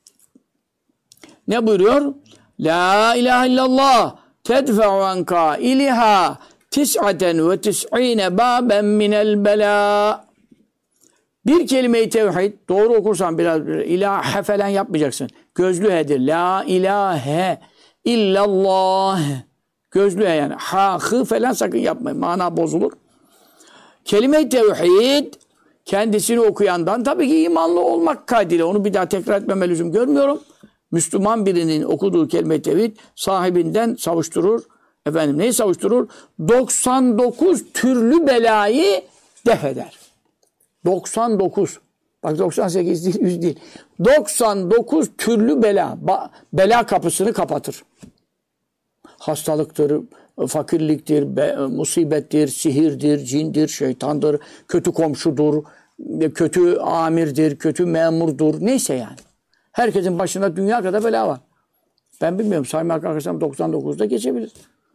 A: Ne buyuruyor? La ilahe illallah tedfe'u an kailiha tis'aten ve tis'ine baben minel bela. Bir kelime-i tevhid doğru okursan biraz ilahe falan yapmayacaksın. Gözlü he'dir. La ilahe illallah. Gözlü he yani. Ha, hı falan sakın yapmayın. Mana bozulur. Kelime-i tevhid kendisini okuyandan tabii ki imanlı olmak kaydıyla. Onu bir daha tekrar etmeme lüzum görmüyorum. Müslüman birinin okuduğu kelime-i tevhid sahibinden savuşturur. Efendim neyi savuşturur? 99 türlü belayı def eder. 99. Bak 98 değil, 100 değil. 99 türlü bela. Bela kapısını kapatır. Hastalıktır, fakirliktir, musibettir, sihirdir, cindir, şeytandır, kötü komşudur, kötü amirdir, kötü memurdur. Neyse yani. Herkesin başında dünya kadar bela var. Ben bilmiyorum. Saymak arkadaşlarım 99'da geçebilir.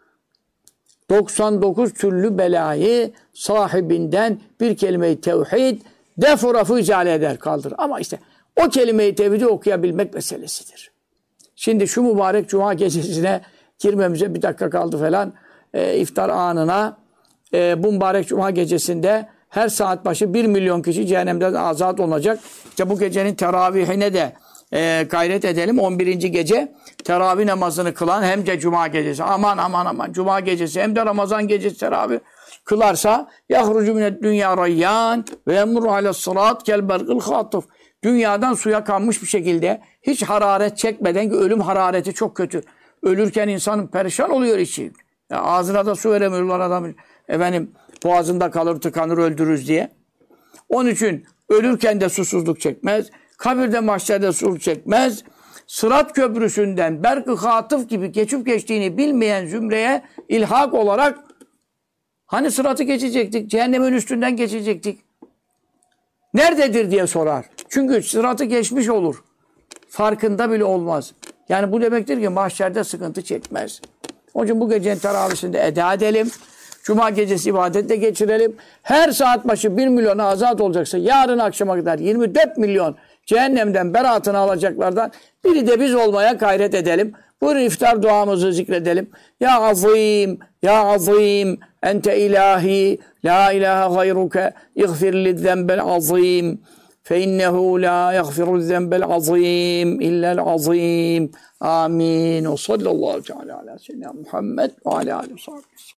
A: 99 türlü belayı sahibinden bir kelime-i tevhid defurafı icale eder, kaldırır. Ama işte o kelime-i tevhidi okuyabilmek meselesidir. Şimdi şu mübarek cuma gecesine girmemize bir dakika kaldı falan. İftar anına bu mübarek cuma gecesinde her saat başı 1 milyon kişi cehennemden azat olacak. İşte bu gecenin teravihine de gayret edelim. 11. gece teravih namazını kılan hem de cuma gecesi. Aman cuma gecesi hem de Ramazan gecesi teravih kılarsa yahrucu mined dünya rayyan ve yemurru ales sırat kel bergil hatif. Dünyadan suya kanmış bir şekilde hiç hararet çekmeden ki ölüm harareti çok kötü. Ölürken insan perişan oluyor içi. Ya ağzına da su veremiyorlar adam. Efendim boğazında kalır, tıkanır, öldürürüz diye. Onun için ölürken de susuzluk çekmez. Kabirde, mahşerde susuzluk çekmez. Sırat köprüsünden berk-ı hatıf gibi geçip geçtiğini bilmeyen zümreye ilhak olarak hani sıratı geçecektik, cehennemin üstünden geçecektik. Nerededir diye sorar. Çünkü sıratı geçmiş olur. Farkında bile olmaz. Yani bu demektir ki mahşerde sıkıntı çekmez. Onun için bu gecenin teravisinde eda edelim. Cuma gecesi ibadetle geçirelim. Her saat başı 1 milyona azat olacaksa yarın akşama kadar 24 milyon cehennemden beraatını alacaklardan biri de biz olmaya gayret edelim. Buyurun iftar duamızı zikredelim. Ya azim, ya azim, ente ilahi, la ilahe gayruke, iğfir lizzembel azim. فَاِنَّهُ لَا يَغْفِرُ الذَّنْبَ الْعَظِيمِ اِلَّا الْعَظِيمِ. Amin. Ve sallallahu teala ala seyyidina Muhammed ve ala aleyhi ve